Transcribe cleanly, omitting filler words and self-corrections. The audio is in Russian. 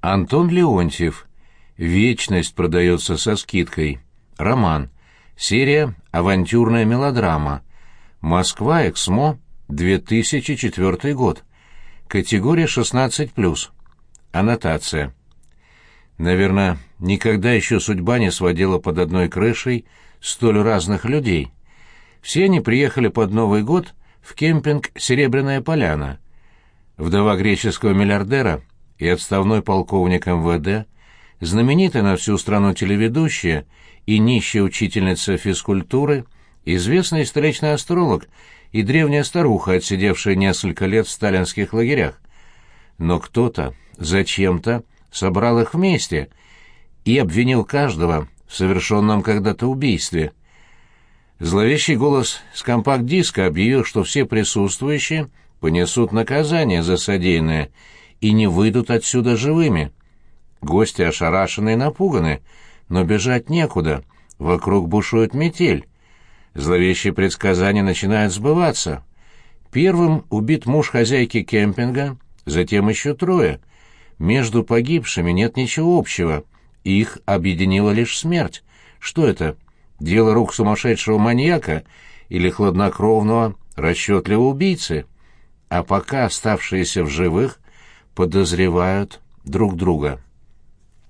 Антон Леонтьев. «Вечность продается со скидкой». Роман. Серия «Авантюрная мелодрама». Москва, Эксмо, 2004 год. Категория 16+. Аннотация. Наверное, никогда еще судьба не сводила под одной крышей столь разных людей. Все они приехали под Новый год в кемпинг «Серебряная поляна». Вдова греческого миллиардера и отставной полковник МВД, знаменитая на всю страну телеведущая и нищая учительница физкультуры, известный столичный астролог и древняя старуха, отсидевшая несколько лет в сталинских лагерях. Но кто-то, зачем-то, собрал их вместе и обвинил каждого в совершенном когда-то убийстве. Зловещий голос с компакт-диска объявил, что все присутствующие понесут наказание за содеянное и не выйдут отсюда живыми. Гости ошарашены и напуганы, но бежать некуда, вокруг бушует метель. Зловещие предсказания начинают сбываться. Первым убит муж хозяйки кемпинга, затем еще трое. Между погибшими нет ничего общего, их объединила лишь смерть. Что это? Дело рук сумасшедшего маньяка или хладнокровного, расчетливого убийцы? А пока оставшиеся в живых подозревают друг друга.